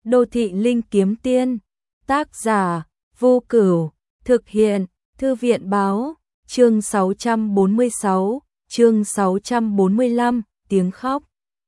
Đô thị linh kiếm tiên, tác giả, Vô Cửu, thực hiện, Thư viện báo, chương 646, chương 645, tiếng khóc.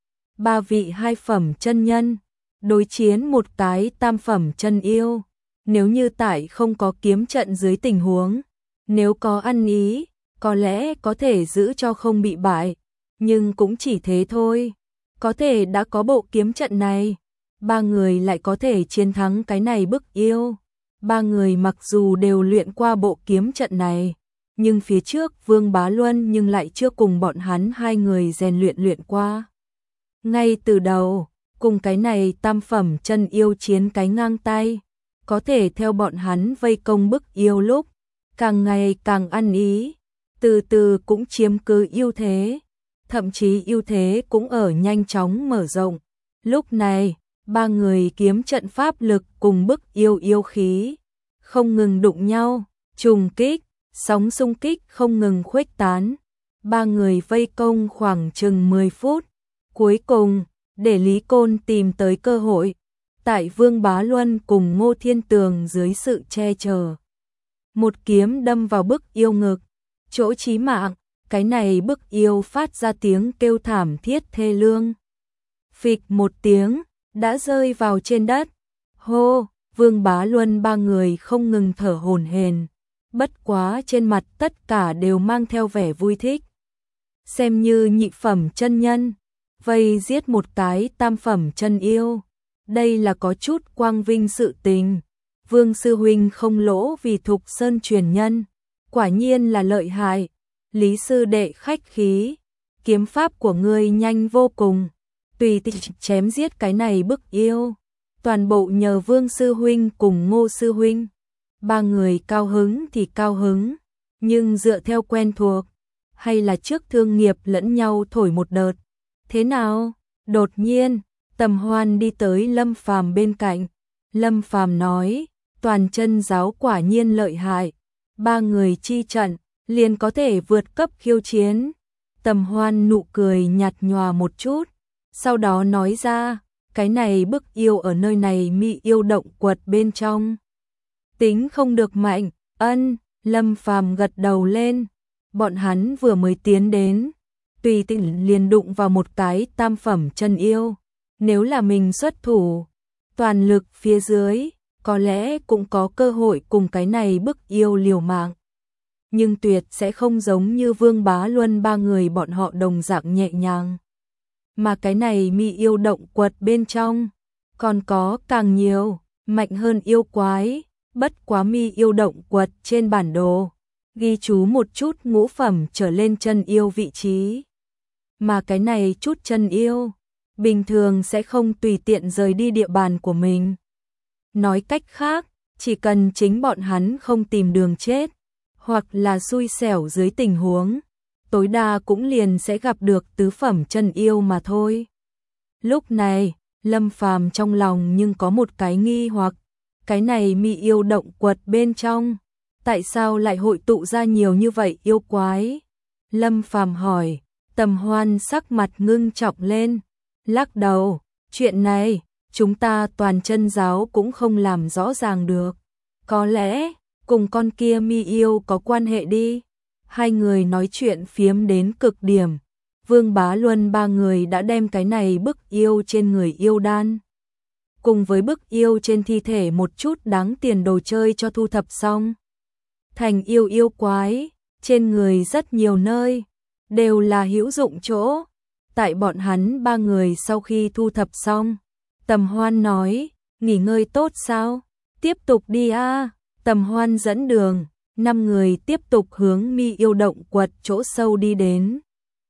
Ba vị hai phẩm chân nhân, đối chiến một cái tam phẩm chân yêu. Nếu như tại không có kiếm trận dưới tình huống, nếu có ăn ý, có lẽ có thể giữ cho không bị bại, nhưng cũng chỉ thế thôi. Có thể đã có bộ kiếm trận này, ba người lại có thể chiến thắng cái này bức yêu. Ba người mặc dù đều luyện qua bộ kiếm trận này, nhưng phía trước Vương Bá Luân nhưng lại chưa cùng bọn hắn hai người rèn luyện qua. Ngay từ đầu, cùng cái này tam phẩm chân yêu chiến cái ngang tay, có thể theo bọn hắn vây công bức yêu lúc, càng ngày càng ăn ý, từ từ cũng chiếm cứ ưu thế, thậm chí ưu thế cũng ở nhanh chóng mở rộng. Lúc này, ba người kiếm trận pháp lực cùng bức yêu khí, không ngừng đụng nhau, trùng kích, sóng xung kích không ngừng khuếch tán. Ba người vây công khoảng chừng 10 phút, cuối cùng, để Lý Côn tìm tới cơ hội, tại Vương Bá Luân cùng Ngô Thiên Tường dưới sự che chở. Một kiếm đâm vào bức yêu ngực, chỗ chí mạng, cái này bức yêu phát ra tiếng kêu thảm thiết thê lương. Phịch một tiếng, đã rơi vào trên đất. Hô, Vương Bá Luân ba người không ngừng thở hổn hển, bất quá trên mặt tất cả đều mang theo vẻ vui thích. Xem như nhị phẩm chân nhân, vây giết một cái tam phẩm chân yêu, đây là có chút quang vinh sự tình. Vương sư huynh không lỗ vì Thục Sơn truyền nhân, quả nhiên là lợi hại. Lý sư đệ khách khí, kiếm pháp của ngươi nhanh vô cùng, tùy tiện chém giết cái này bức yêu, toàn bộ nhờ Vương sư huynh cùng Ngô sư huynh. Ba người cao hứng thì cao hứng, nhưng dựa theo quen thuộc, hay là trước thương nghiệp lẫn nhau thổi một đợt. Thế nào? Đột nhiên, Tầm Hoan đi tới Lâm Phàm bên cạnh. Lâm Phàm nói, toàn chân giáo quả nhiên lợi hại, ba người chi trận, liền có thể vượt cấp khiêu chiến. Tầm Hoan nụ cười nhạt nhòa một chút, sau đó nói ra, cái này bức yêu ở nơi này Mi Yêu Động Quật bên trong. Tính không được mạnh, Lâm Phàm gật đầu lên. Bọn hắn vừa mới tiến đến, tùy tiện liền đụng vào một cái tam phẩm chân yêu. Nếu là mình xuất thủ, toàn lực phía dưới, có lẽ cũng có cơ hội cùng cái này bức yêu liều mạng. Nhưng tuyệt sẽ không giống như Vương Bá Luân ba người bọn họ đồng dạng nhẹ nhàng. Mà cái này Mi Yêu Động Quật bên trong, còn có càng nhiều, mạnh hơn yêu quái. Bất quá Mi Yêu Động Quật trên bản đồ, ghi chú một chút ngũ phẩm trở lên chân yêu vị trí. Mà cái này chút chân yêu, bình thường sẽ không tùy tiện rời đi địa bàn của mình. Nói cách khác, chỉ cần chính bọn hắn không tìm đường chết, hoặc là xui xẻo dưới tình huống, tối đa cũng liền sẽ gặp được tứ phẩm chân yêu mà thôi. Lúc này, Lâm Phàm trong lòng nhưng có một cái nghi hoặc, cái này Mi Yêu Động Quật bên trong, tại sao lại hội tụ ra nhiều như vậy yêu quái? Lâm Phàm hỏi. Tầm Hoan sắc mặt ngưng trọng lên, lắc đầu, chuyện này, chúng ta toàn chân giáo cũng không làm rõ ràng được. Có lẽ, cùng con kia Mi Yêu có quan hệ đi. Hai người nói chuyện phiếm đến cực điểm. Vương Bá Luân ba người đã đem cái này bức yêu trên người yêu đan, cùng với bức yêu trên thi thể một chút đáng tiền đồ chơi cho thu thập xong. Thành yêu quái, trên người rất nhiều nơi, đều là hữu dụng chỗ. Tại bọn hắn ba người sau khi thu thập xong, Tầm Hoan nói, nghỉ ngơi tốt sao? Tiếp tục đi a. Tầm Hoan dẫn đường, 5 người tiếp tục hướng Mi Yêu Động Quật chỗ sâu đi đến.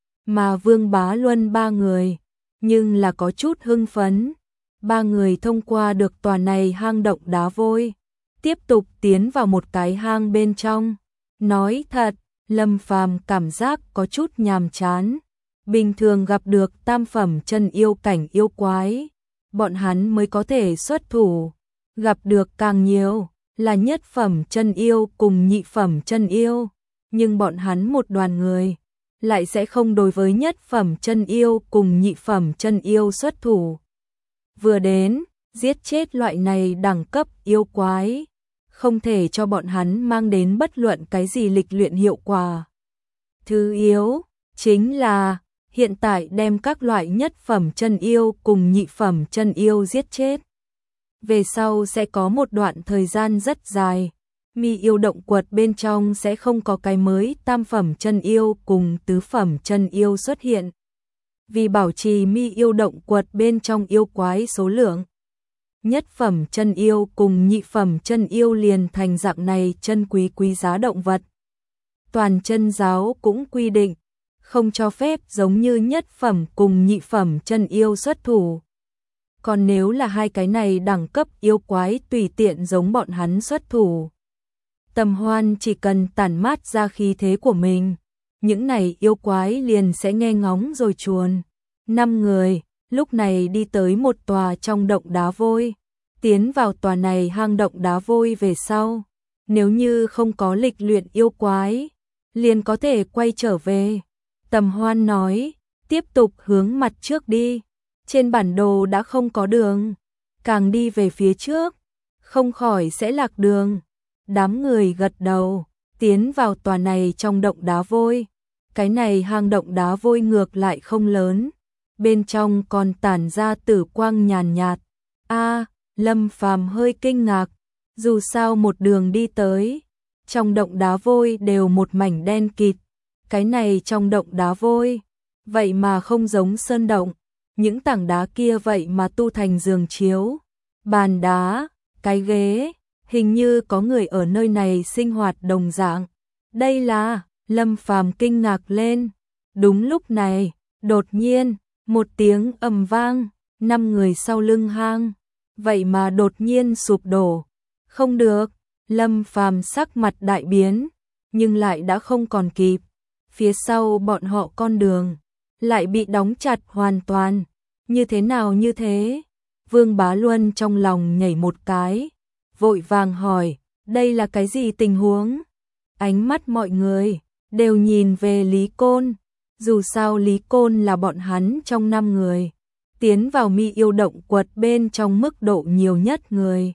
Mà Vương Bá Luân ba người, nhưng là có chút hưng phấn. Ba người thông qua được tòa này hang động đá vôi, tiếp tục tiến vào một cái hang bên trong. Nói thật, Lâm Phàm cảm giác có chút nhàm chán. Bình thường gặp được tam phẩm chân yêu cảnh yêu quái, bọn hắn mới có thể xuất thủ. Gặp được càng nhiều là nhất phẩm chân yêu cùng nhị phẩm chân yêu, nhưng bọn hắn một đoàn người lại sẽ không đối với nhất phẩm chân yêu cùng nhị phẩm chân yêu xuất thủ. Vừa đến, giết chết loại này đẳng cấp yêu quái, không thể cho bọn hắn mang đến bất luận cái gì lịch luyện hiệu quả. Thứ yếu, chính là hiện tại đem các loại nhất phẩm chân yêu cùng nhị phẩm chân yêu giết chết. Về sau sẽ có một đoạn thời gian rất dài, Mi yêu động quật bên trong sẽ không có cái mới tam phẩm chân yêu cùng tứ phẩm chân yêu xuất hiện. Vì bảo trì Mi yêu động quật bên trong yêu quái số lượng, nhất phẩm chân yêu cùng nhị phẩm chân yêu liền thành dạng này chân quý quý giá động vật. Toàn chân giáo cũng quy định, không cho phép giống như nhất phẩm cùng nhị phẩm chân yêu xuất thủ. Còn nếu là hai cái này đẳng cấp yêu quái tùy tiện giống bọn hắn xuất thủ, Tầm Hoan chỉ cần tản mát ra khí thế của mình, những này yêu quái liền sẽ nghe ngóng rồi chuồn. 5 người lúc này đi tới một tòa trong động đá vôi, tiến vào tòa này hang động đá vôi về sau, nếu như không có lịch luyện yêu quái, liền có thể quay trở về. Tầm Hoan nói, tiếp tục hướng mặt trước đi, trên bản đồ đã không có đường, càng đi về phía trước, không khỏi sẽ lạc đường. Đám người gật đầu, tiến vào tòa này trong động đá vôi. Cái này hang động đá vôi ngược lại không lớn, bên trong còn tản ra tử quang nhàn nhạt. Lâm Phàm hơi kinh ngạc, dù sao một đường đi tới, trong động đá vôi đều một mảnh đen kịt, cái này trong động đá vôi, vậy mà không giống sơn động, những tảng đá kia vậy mà tu thành giường chiếu, bàn đá, cái ghế, hình như có người ở nơi này sinh hoạt đồng dạng. Đây là, Lâm Phàm kinh ngạc lên. Đúng lúc này, đột nhiên, một tiếng ầm vang, 5 người sau lưng hang, vậy mà đột nhiên sụp đổ. Không được, Lâm Phàm sắc mặt đại biến, nhưng lại đã không còn kịp. Phía sau bọn họ con đường lại bị đóng chặt hoàn toàn. Như thế nào như thế? Vương Bá Luân trong lòng nhảy một cái, vội vàng hỏi, đây là cái gì tình huống? Ánh mắt mọi người đều nhìn về Lý Côn, dù sao Lý Côn là bọn hắn trong 5 người, tiến vào Mi yêu động quật bên trong mức độ nhiều nhất người.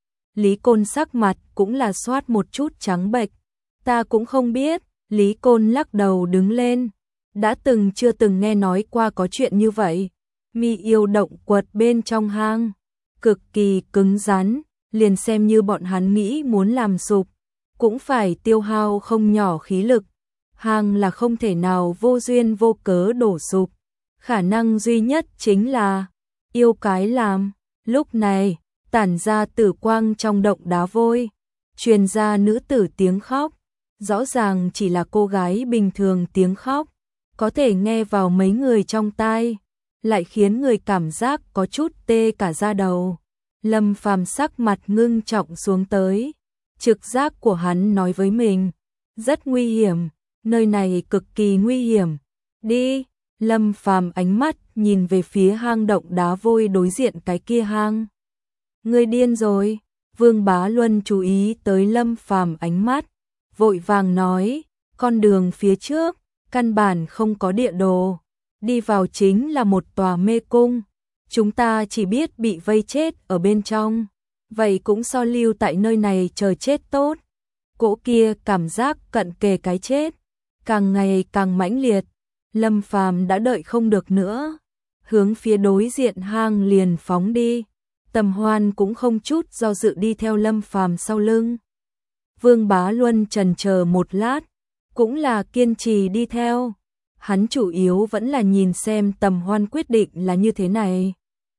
Lý Côn sắc mặt cũng là xoát một chút trắng bệch, ta cũng không biết. Lý Côn lắc đầu đứng lên, đã chưa từng nghe nói qua có chuyện như vậy. Mi yêu động quật bên trong hang, cực kỳ cứng rắn, liền xem như bọn hắn nghĩ muốn làm sụp, cũng phải tiêu hao không nhỏ khí lực. Hang là không thể nào vô duyên vô cớ đổ sụp, khả năng duy nhất chính là yêu cái làm. Lúc này, tản ra tử quang trong động đá vôi, truyền ra nữ tử tiếng khóc, rõ ràng chỉ là cô gái bình thường tiếng khóc, có thể nghe vào mấy người trong tai, lại khiến người cảm giác có chút tê cả da đầu. Lâm Phàm sắc mặt ngưng trọng xuống tới, trực giác của hắn nói với mình, rất nguy hiểm, nơi này cực kỳ nguy hiểm. Đi, Lâm Phàm ánh mắt nhìn về phía hang động đá vôi đối diện cái kia hang. Ngươi điên rồi? Vương Bá Luân chú ý tới Lâm Phàm ánh mắt, vội vàng nói, con đường phía trước căn bản không có địa đồ, đi vào chính là một tòa mê cung, chúng ta chỉ biết bị vây chết ở bên trong, vậy cũng so lưu tại nơi này chờ chết tốt. Cỗ kia cảm giác cận kề cái chết, càng ngày càng mãnh liệt. Lâm Phàm đã đợi không được nữa, hướng phía đối diện hang liền phóng đi. Tầm Hoan cũng không chút do dự đi theo Lâm Phàm sau lưng. Vương Bá Luân chần chờ một lát, cũng là kiên trì đi theo. Hắn chủ yếu vẫn là nhìn xem Tầm Hoan quyết định là như thế này.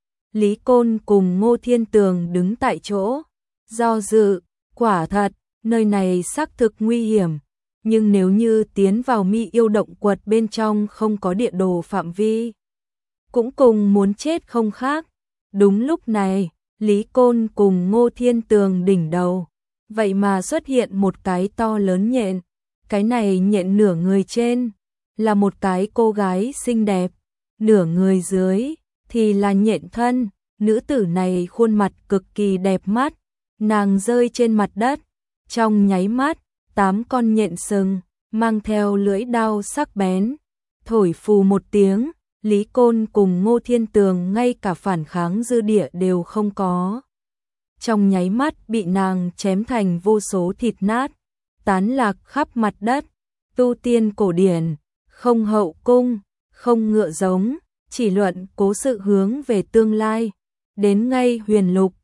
Lý Côn cùng Ngô Thiên Tường đứng tại chỗ, do dự, quả thật, nơi này xác thực nguy hiểm, nhưng nếu như tiến vào Mi yêu động quật bên trong không có địa đồ phạm vi, cũng cùng muốn chết không khác. Đúng lúc này, Lý Côn cùng Ngô Thiên Tường đỉnh đầu, vậy mà xuất hiện một cái to lớn nhện, cái này nhện nửa người trên là một cái cô gái xinh đẹp, nửa người dưới thì là nhện thân. Nữ tử này khuôn mặt cực kỳ đẹp mắt, nàng rơi trên mặt đất, trong nháy mắt, 8 con nhện sừng mang theo lưỡi đao sắc bén, thổi phù một tiếng, Lý Côn cùng Ngô Thiên Tường ngay cả phản kháng dư địa đều không có. Trong nháy mắt bị nàng chém thành vô số thịt nát, tán lạc khắp mặt đất. Tu tiên cổ điển, không hậu cung, không ngựa giống, chỉ luận cố sự hướng về tương lai. Đến ngay huyền lục,